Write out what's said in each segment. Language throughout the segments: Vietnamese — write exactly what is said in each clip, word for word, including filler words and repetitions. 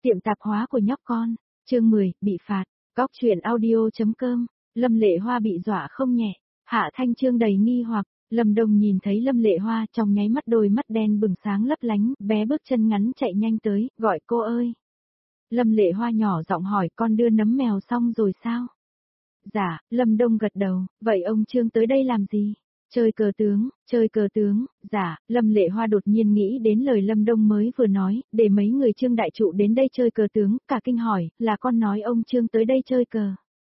Tiệm tạp hóa của nhóc con, chương mười, bị phạt, góc chuyện audio.com, Lâm Lệ Hoa bị dọa không nhẹ, Hạ Thanh Trương đầy nghi hoặc, Lâm Đông nhìn thấy Lâm Lệ Hoa trong nháy mắt đôi mắt đen bừng sáng lấp lánh, bé bước chân ngắn chạy nhanh tới, gọi cô ơi. Lâm Lệ Hoa nhỏ giọng hỏi con đưa nấm mèo xong rồi sao? Dạ, Lâm Đông gật đầu, vậy ông Trương tới đây làm gì? Chơi cờ tướng, chơi cờ tướng, dạ, Lâm Lệ Hoa đột nhiên nghĩ đến lời Lâm Đông mới vừa nói, để mấy người Trương đại trụ đến đây chơi cờ tướng, cả kinh hỏi, là con nói ông Trương tới đây chơi cờ.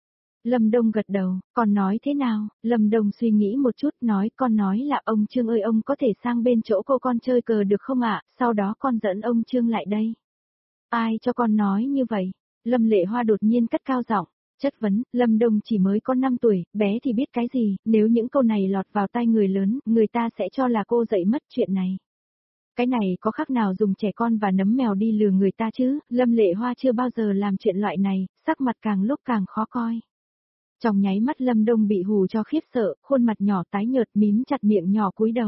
Lâm Đông gật đầu, con nói thế nào? Lâm Đông suy nghĩ một chút nói con nói là ông Trương ơi ông có thể sang bên chỗ cô con chơi cờ được không ạ, sau đó con dẫn ông Trương lại đây. Ai cho con nói như vậy? Lâm Lệ Hoa đột nhiên cất cao giọng. Chất vấn, Lâm Đông chỉ mới có năm tuổi, bé thì biết cái gì, nếu những câu này lọt vào tai người lớn, người ta sẽ cho là cô dạy mất chuyện này. Cái này có khác nào dùng trẻ con và nấm mèo đi lừa người ta chứ, Lâm Lệ Hoa chưa bao giờ làm chuyện loại này, sắc mặt càng lúc càng khó coi. Trong nháy mắt Lâm Đông bị hù cho khiếp sợ, khuôn mặt nhỏ tái nhợt mím chặt miệng nhỏ cúi đầu.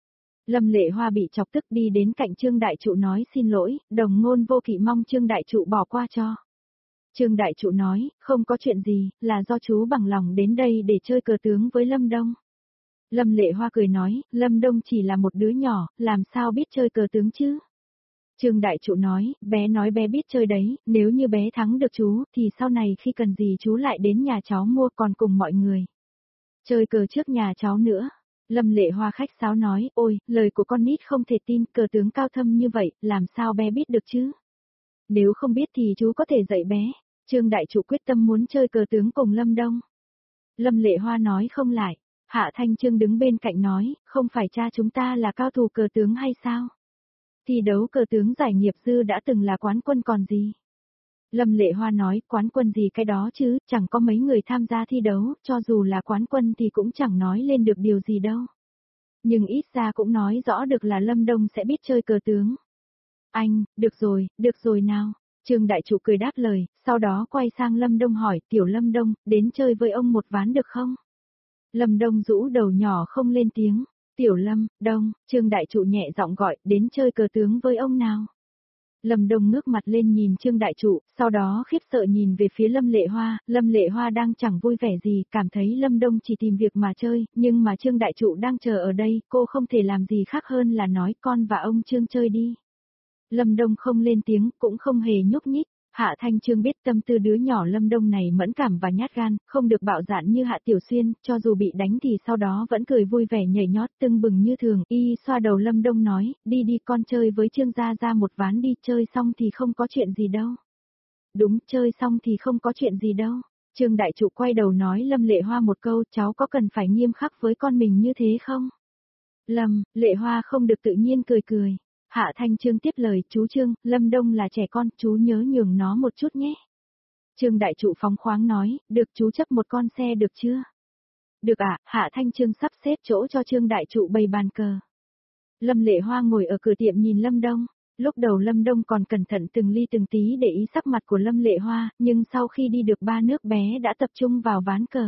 Lâm Lệ Hoa bị chọc tức đi đến cạnh Trương đại trụ nói xin lỗi, đồng ngôn vô kỵ mong Trương đại trụ bỏ qua cho. Trương đại trụ nói, không có chuyện gì, là do chú bằng lòng đến đây để chơi cờ tướng với Lâm Đông. Lâm Lệ Hoa cười nói, Lâm Đông chỉ là một đứa nhỏ, làm sao biết chơi cờ tướng chứ? Trương đại trụ nói, bé nói bé biết chơi đấy, nếu như bé thắng được chú, thì sau này khi cần gì chú lại đến nhà cháu mua còn cùng mọi người. Chơi cờ trước nhà cháu nữa. Lâm Lệ Hoa khách sáo nói, ôi, lời của con nít không thể tin, cờ tướng cao thâm như vậy, làm sao bé biết được chứ? Nếu không biết thì chú có thể dạy bé. Trương đại trụ quyết tâm muốn chơi cờ tướng cùng Lâm Đông. Lâm Lệ Hoa nói không lại. Hạ Thanh Trương đứng bên cạnh nói, không phải cha chúng ta là cao thủ cờ tướng hay sao? Thi đấu cờ tướng giải nghiệp dư đã từng là quán quân còn gì? Lâm Lệ Hoa nói, quán quân gì cái đó chứ, chẳng có mấy người tham gia thi đấu, cho dù là quán quân thì cũng chẳng nói lên được điều gì đâu. Nhưng ít ra cũng nói rõ được là Lâm Đông sẽ biết chơi cờ tướng. Anh, được rồi, được rồi nào. Trương đại trụ cười đáp lời, sau đó quay sang Lâm Đông hỏi, tiểu Lâm Đông, đến chơi với ông một ván được không? Lâm Đông rũ đầu nhỏ không lên tiếng, tiểu Lâm, Đông, Trương đại trụ nhẹ giọng gọi, đến chơi cờ tướng với ông nào? Lâm Đông ngước mặt lên nhìn Trương đại trụ, sau đó khiếp sợ nhìn về phía Lâm Lệ Hoa, Lâm Lệ Hoa đang chẳng vui vẻ gì, cảm thấy Lâm Đông chỉ tìm việc mà chơi, nhưng mà Trương đại trụ đang chờ ở đây, cô không thể làm gì khác hơn là nói con và ông Trương chơi đi. Lâm Đông không lên tiếng, cũng không hề nhúc nhích. Hạ Thanh Trương biết tâm tư đứa nhỏ Lâm Đông này mẫn cảm và nhát gan, không được bạo dạn như Hạ Tiểu Xuyên, cho dù bị đánh thì sau đó vẫn cười vui vẻ nhảy nhót tưng bừng như thường. Y xoa đầu Lâm Đông nói, đi đi con chơi với Trương gia gia một ván đi, chơi xong thì không có chuyện gì đâu. Đúng, chơi xong thì không có chuyện gì đâu. Trương đại trụ quay đầu nói Lâm Lệ Hoa một câu, cháu có cần phải nghiêm khắc với con mình như thế không? Lâm, Lệ Hoa không được tự nhiên cười cười. Hạ Thanh Trương tiếp lời, chú Trương, Lâm Đông là trẻ con, chú nhớ nhường nó một chút nhé. Trương đại trụ phóng khoáng nói, được chú chấp một con xe được chưa? Được ạ, à, Hạ Thanh Trương sắp xếp chỗ cho Trương đại trụ bày bàn cờ. Lâm Lệ Hoa ngồi ở cửa tiệm nhìn Lâm Đông, lúc đầu Lâm Đông còn cẩn thận từng ly từng tí để ý sắc mặt của Lâm Lệ Hoa, nhưng sau khi đi được ba nước bé đã tập trung vào ván cờ.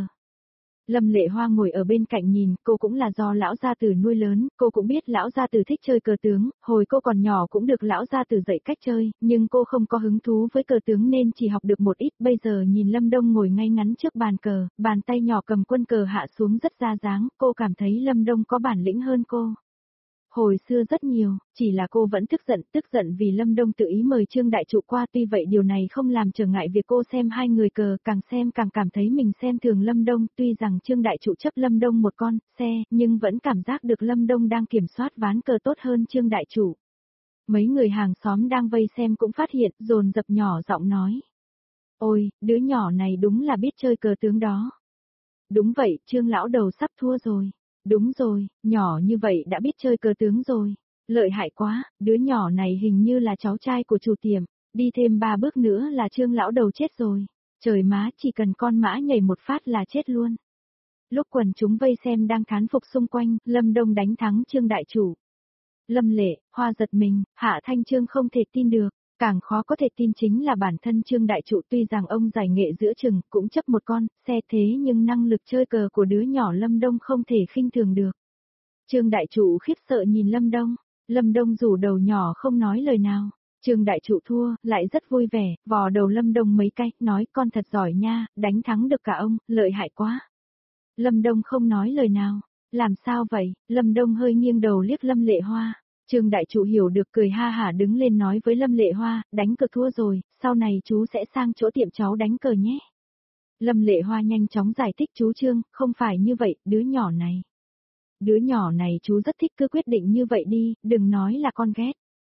Lâm Lệ Hoa ngồi ở bên cạnh nhìn, cô cũng là do lão gia tử nuôi lớn, cô cũng biết lão gia tử thích chơi cờ tướng, hồi cô còn nhỏ cũng được lão gia tử dạy cách chơi, nhưng cô không có hứng thú với cờ tướng nên chỉ học được một ít, bây giờ nhìn Lâm Đông ngồi ngay ngắn trước bàn cờ, bàn tay nhỏ cầm quân cờ hạ xuống rất ra dáng, cô cảm thấy Lâm Đông có bản lĩnh hơn cô. Hồi xưa rất nhiều, chỉ là cô vẫn tức giận, tức giận vì Lâm Đông tự ý mời Trương đại trụ qua, tuy vậy điều này không làm trở ngại việc cô xem hai người cờ, càng xem càng cảm thấy mình xem thường Lâm Đông, tuy rằng Trương đại trụ chấp Lâm Đông một con, xe, nhưng vẫn cảm giác được Lâm Đông đang kiểm soát ván cờ tốt hơn Trương đại trụ. Mấy người hàng xóm đang vây xem cũng phát hiện, dồn dập nhỏ giọng nói. Ôi, đứa nhỏ này đúng là biết chơi cờ tướng đó. Đúng vậy, Trương lão đầu sắp thua rồi. Đúng rồi, nhỏ như vậy đã biết chơi cờ tướng rồi. Lợi hại quá, đứa nhỏ này hình như là cháu trai của chủ tiệm. Đi thêm ba bước nữa là Trương lão đầu chết rồi. Trời má, chỉ cần con mã nhảy một phát là chết luôn. Lúc quần chúng vây xem đang thán phục xung quanh, Lâm Đông đánh thắng Trương đại chủ. Lâm Lệ, Hoa giật mình, Hạ Thanh Trương không thể tin được. Càng khó có thể tin chính là bản thân Trương đại trụ, tuy rằng ông giải nghệ giữa chừng, cũng chấp một con, xe thế nhưng năng lực chơi cờ của đứa nhỏ Lâm Đông không thể khinh thường được. Trương đại trụ khiếp sợ nhìn Lâm Đông, Lâm Đông rủ đầu nhỏ không nói lời nào. Trương đại trụ thua, lại rất vui vẻ, vò đầu Lâm Đông mấy cái, nói con thật giỏi nha, đánh thắng được cả ông, lợi hại quá. Lâm Đông không nói lời nào. Làm sao vậy? Lâm Đông hơi nghiêng đầu liếc Lâm Lệ Hoa. Trương đại trụ hiểu được cười ha hả đứng lên nói với Lâm Lệ Hoa, đánh cờ thua rồi, sau này chú sẽ sang chỗ tiệm cháu đánh cờ nhé. Lâm Lệ Hoa nhanh chóng giải thích chú Trương, không phải như vậy, đứa nhỏ này. Đứa nhỏ này chú rất thích cứ quyết định như vậy đi, đừng nói là con ghét.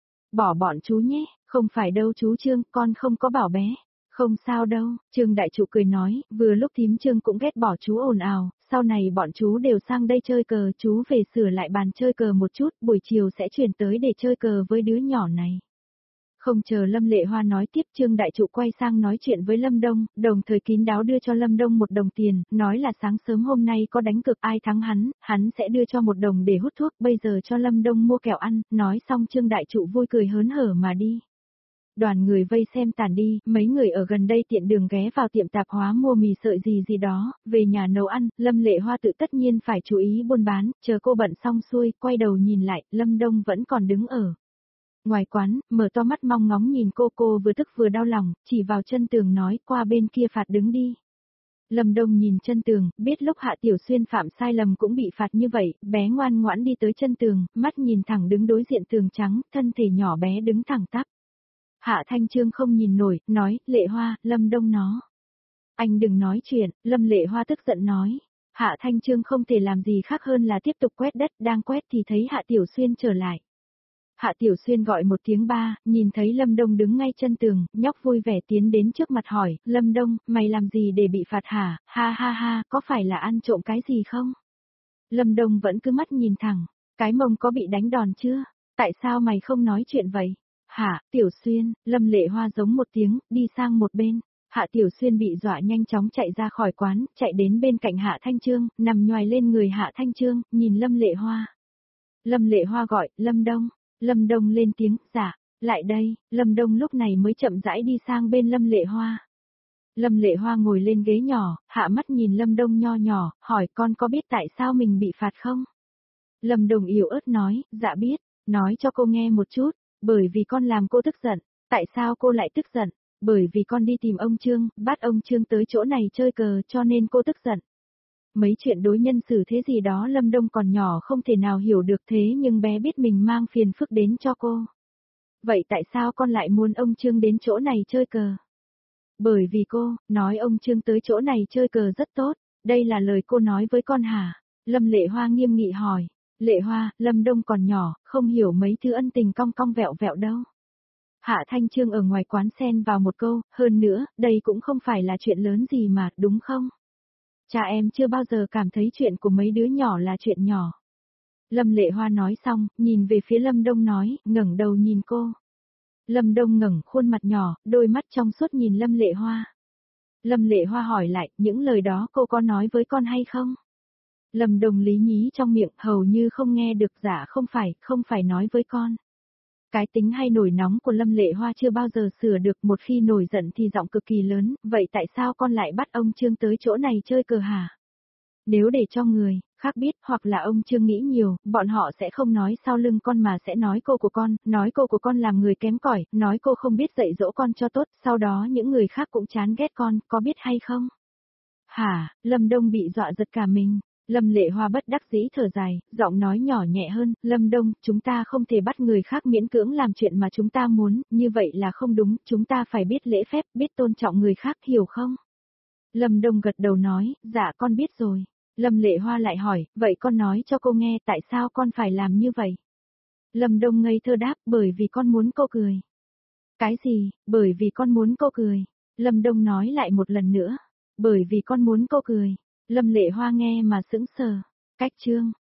Bỏ bọn chú nhé, không phải đâu chú Trương, con không có bảo bé. Không sao đâu, Trương đại trụ cười nói, vừa lúc thím Trương cũng ghét bỏ chú ồn ào, sau này bọn chú đều sang đây chơi cờ, chú về sửa lại bàn chơi cờ một chút, buổi chiều sẽ chuyển tới để chơi cờ với đứa nhỏ này. Không chờ Lâm Lệ Hoa nói tiếp, Trương đại trụ quay sang nói chuyện với Lâm Đông, đồng thời kín đáo đưa cho Lâm Đông một đồng tiền, nói là sáng sớm hôm nay có đánh cược ai thắng hắn, hắn sẽ đưa cho một đồng để hút thuốc, bây giờ cho Lâm Đông mua kẹo ăn, nói xong Trương đại trụ vui cười hớn hở mà đi. Đoàn người vây xem tàn đi, mấy người ở gần đây tiện đường ghé vào tiệm tạp hóa mua mì sợi gì gì đó, về nhà nấu ăn, Lâm Lệ Hoa tự tất nhiên phải chú ý buôn bán, chờ cô bận xong xuôi, quay đầu nhìn lại, Lâm Đông vẫn còn đứng ở ngoài quán, mở to mắt mong ngóng nhìn cô, cô vừa tức vừa đau lòng, chỉ vào chân tường nói, qua bên kia phạt đứng đi. Lâm Đông nhìn chân tường, biết lúc Hạ Tiểu Xuyên phạm sai lầm cũng bị phạt như vậy, bé ngoan ngoãn đi tới chân tường, mắt nhìn thẳng đứng đối diện tường trắng, thân thể nhỏ bé đứng thẳng tắp. Hạ Thanh Trương không nhìn nổi, nói, Lệ Hoa, Lâm Đông nó. Anh đừng nói chuyện, Lâm Lệ Hoa tức giận nói. Hạ Thanh Trương không thể làm gì khác hơn là tiếp tục quét đất, đang quét thì thấy Hạ Tiểu Xuyên trở lại. Hạ Tiểu Xuyên gọi một tiếng ba, nhìn thấy Lâm Đông đứng ngay chân tường, nhóc vui vẻ tiến đến trước mặt hỏi, Lâm Đông, mày làm gì để bị phạt hả, ha ha ha, có phải là ăn trộm cái gì không? Lâm Đông vẫn cứ mắt nhìn thẳng, cái mông có bị đánh đòn chưa? Tại sao mày không nói chuyện vậy? Hả, Tiểu Xuyên, Lâm Lệ Hoa giống một tiếng, đi sang một bên. Hạ Tiểu Xuyên bị dọa nhanh chóng chạy ra khỏi quán, chạy đến bên cạnh Hạ Thanh Trương, nằm nhoài lên người Hạ Thanh Trương, nhìn Lâm Lệ Hoa. Lâm Lệ Hoa gọi, Lâm Đông. Lâm Đông lên tiếng, dạ, lại đây, Lâm Đông lúc này mới chậm rãi đi sang bên Lâm Lệ Hoa. Lâm Lệ Hoa ngồi lên ghế nhỏ, hạ mắt nhìn Lâm Đông nho nhỏ, hỏi con có biết tại sao mình bị phạt không? Lâm Đông yếu ớt nói, dạ biết, nói cho cô nghe một chút, bởi vì con làm cô tức giận. Tại sao cô lại tức giận? Bởi vì con đi tìm ông Trương, bắt ông Trương tới chỗ này chơi cờ cho nên cô tức giận. Mấy chuyện đối nhân xử thế gì đó Lâm Đông còn nhỏ không thể nào hiểu được thế nhưng bé biết mình mang phiền phức đến cho cô. Vậy tại sao con lại muốn ông Trương đến chỗ này chơi cờ? Bởi vì cô, nói ông Trương tới chỗ này chơi cờ rất tốt, đây là lời cô nói với con hả? Lâm Lệ Hoa nghiêm nghị hỏi. Lệ Hoa, Lâm Đông còn nhỏ, không hiểu mấy thứ ân tình cong cong vẹo vẹo đâu. Hạ Thanh Trương ở ngoài quán xen vào một câu, hơn nữa, đây cũng không phải là chuyện lớn gì mà, đúng không? Cha em chưa bao giờ cảm thấy chuyện của mấy đứa nhỏ là chuyện nhỏ. Lâm Lệ Hoa nói xong, nhìn về phía Lâm Đông nói, ngẩng đầu nhìn cô. Lâm Đông ngẩng khuôn mặt nhỏ, đôi mắt trong suốt nhìn Lâm Lệ Hoa. Lâm Lệ Hoa hỏi lại, những lời đó cô có nói với con hay không? Lâm Đông lý nhí trong miệng, hầu như không nghe được, dạ không phải, không phải nói với con. Cái tính hay nổi nóng của Lâm Lệ Hoa chưa bao giờ sửa được, một khi nổi giận thì giọng cực kỳ lớn, vậy tại sao con lại bắt ông Trương tới chỗ này chơi cờ hả? Nếu để cho người khác biết, hoặc là ông Trương nghĩ nhiều, bọn họ sẽ không nói sau lưng con mà sẽ nói cô của con, nói cô của con làm người kém cỏi, nói cô không biết dạy dỗ con cho tốt, sau đó những người khác cũng chán ghét con, có biết hay không? Hả, Lâm Đông bị dọa giật cả mình. Lâm Lệ Hoa bất đắc dĩ thở dài, giọng nói nhỏ nhẹ hơn, Lâm Đông, chúng ta không thể bắt người khác miễn cưỡng làm chuyện mà chúng ta muốn, như vậy là không đúng, chúng ta phải biết lễ phép, biết tôn trọng người khác, hiểu không? Lâm Đông gật đầu nói, dạ con biết rồi. Lâm Lệ Hoa lại hỏi, vậy con nói cho cô nghe tại sao con phải làm như vậy? Lâm Đông ngây thơ đáp, bởi vì con muốn cô cười. Cái gì, bởi vì con muốn cô cười? Lâm Đông nói lại một lần nữa, bởi vì con muốn cô cười. Lâm Lệ Hoa nghe mà sững sờ. Cách chương